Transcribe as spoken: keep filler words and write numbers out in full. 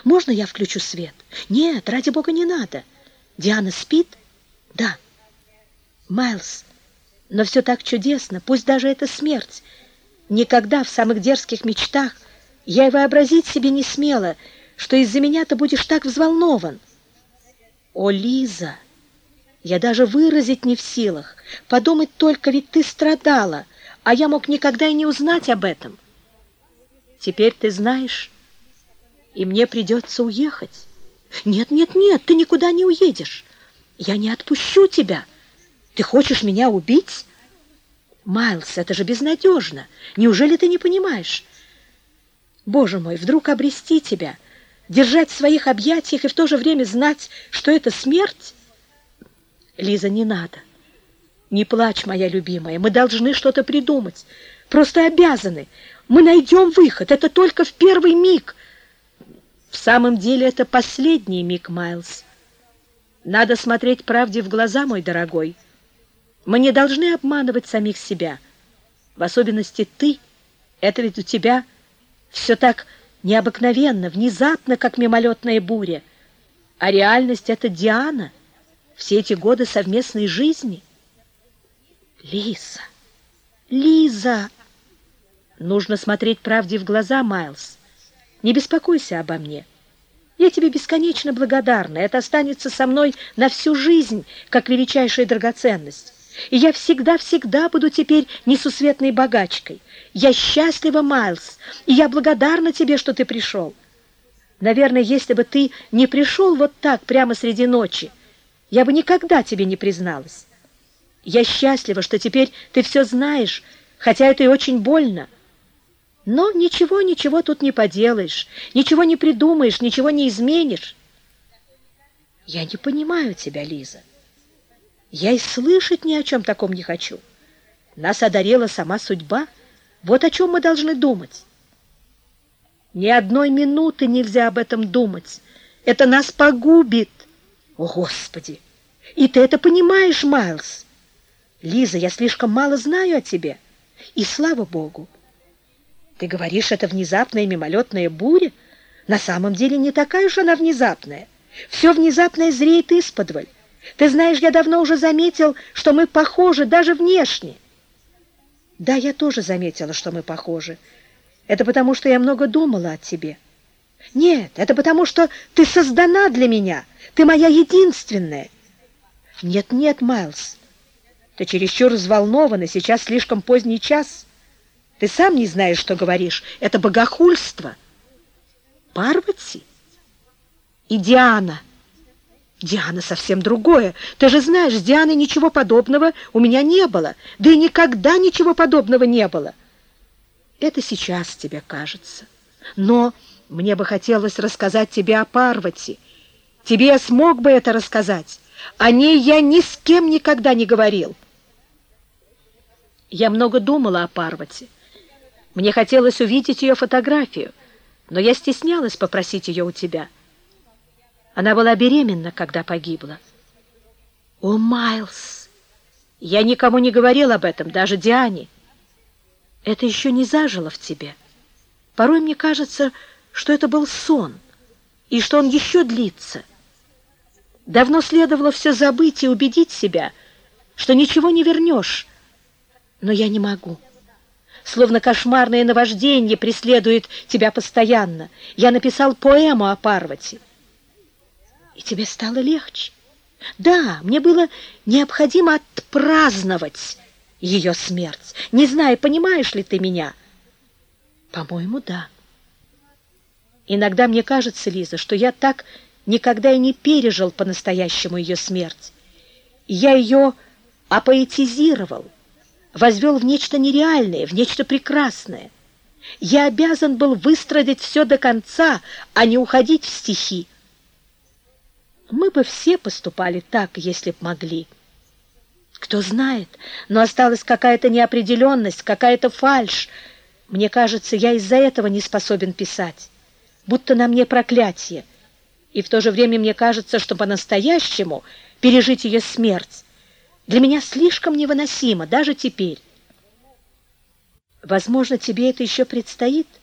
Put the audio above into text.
Можно я включу свет? Нет, ради бога, не надо. Диана спит? Да. Майлз, но все так чудесно, пусть даже это смерть. Никогда в самых дерзких мечтах я и вообразить себе не смела, что из-за меня ты будешь так взволнован. О, Лиза, я даже выразить не в силах. Подумать только, ведь ты страдала, а я мог никогда и не узнать об этом. Теперь ты знаешь, и мне придется уехать. Нет, нет, нет, ты никуда не уедешь. Я не отпущу тебя. Ты хочешь меня убить? Майлз, это же безнадежно. Неужели ты не понимаешь? Боже мой, вдруг обрести тебя, держать в своих объятиях и в то же время знать, что это смерть? Лиза, не надо. Не плачь, моя любимая. Мы должны что-то придумать. Просто обязаны. Мы найдем выход. Это только в первый миг. В самом деле это последний миг, Майлз. Надо смотреть правде в глаза, мой дорогой. Мы не должны обманывать самих себя. В особенности ты. Это ведь у тебя все так необыкновенно, внезапно, как мимолетная буря. А реальность — это Диана. Все эти годы совместной жизни. Лиза, Лиза! Нужно смотреть правде в глаза, Майлз. Не беспокойся обо мне. Я тебе бесконечно благодарна. Это останется со мной на всю жизнь, как величайшая драгоценность. И я всегда-всегда буду теперь несусветной богачкой. Я счастлива, Майлз, и я благодарна тебе, что ты пришел. Наверное, если бы ты не пришел вот так прямо среди ночи, я бы никогда тебе не призналась. Я счастлива, что теперь ты все знаешь, хотя это и очень больно. Но ничего, ничего тут не поделаешь, ничего не придумаешь, ничего не изменишь. Я не понимаю тебя, Лиза. Я и слышать ни о чем таком не хочу. Нас одарила сама судьба. Вот о чем мы должны думать. Ни одной минуты нельзя об этом думать. Это нас погубит. О, Господи! И ты это понимаешь, Майлз? Лиза, я слишком мало знаю о тебе. И слава Богу. Ты говоришь, это внезапная мимолетная буря? На самом деле не такая уж она внезапная. Все внезапное зреет исподволь. Ты знаешь, я давно уже заметил, что мы похожи даже внешне. Да, я тоже заметила, что мы похожи. Это потому, что я много думала о тебе. Нет, это потому, что ты создана для меня. Ты моя единственная. Нет, нет, Майлз. Ты чересчур взволнован, и сейчас слишком поздний час. Ты сам не знаешь, что говоришь. Это богохульство. Парвати и Диана. Диана совсем другое. Ты же знаешь, с Дианой ничего подобного у меня не было. Да и никогда ничего подобного не было. Это сейчас тебе кажется. Но мне бы хотелось рассказать тебе о Парвати. Тебе я смог бы это рассказать. О ней я ни с кем никогда не говорил. Я много думала о Парвати. Мне хотелось увидеть ее фотографию, но я стеснялась попросить ее у тебя. Она была беременна, когда погибла. О, Майлз! Я никому не говорил об этом, даже Диане. Это еще не зажило в тебе. Порой мне кажется, что это был сон, и что он еще длится. Давно следовало все забыть и убедить себя, что ничего не вернешь. Но я не могу. Словно кошмарное наваждение преследует тебя постоянно. Я написал поэму о Парвати. И тебе стало легче? Да, мне было необходимо отпраздновать ее смерть. Не знаю, понимаешь ли ты меня? По-моему, да. Иногда мне кажется, Лиза, что я так никогда и не пережил по-настоящему ее смерть. Я ее апоэтизировал, возвел в нечто нереальное, в нечто прекрасное. Я обязан был выстрадать все до конца, а не уходить в стихи. Мы бы все поступали так, если б могли. Кто знает, но осталась какая-то неопределенность, какая-то фальшь. Мне кажется, я из-за этого не способен писать, будто на мне проклятие. И в то же время мне кажется, что по-настоящему пережить ее смерть для меня слишком невыносимо, даже теперь. Возможно, тебе это еще предстоит,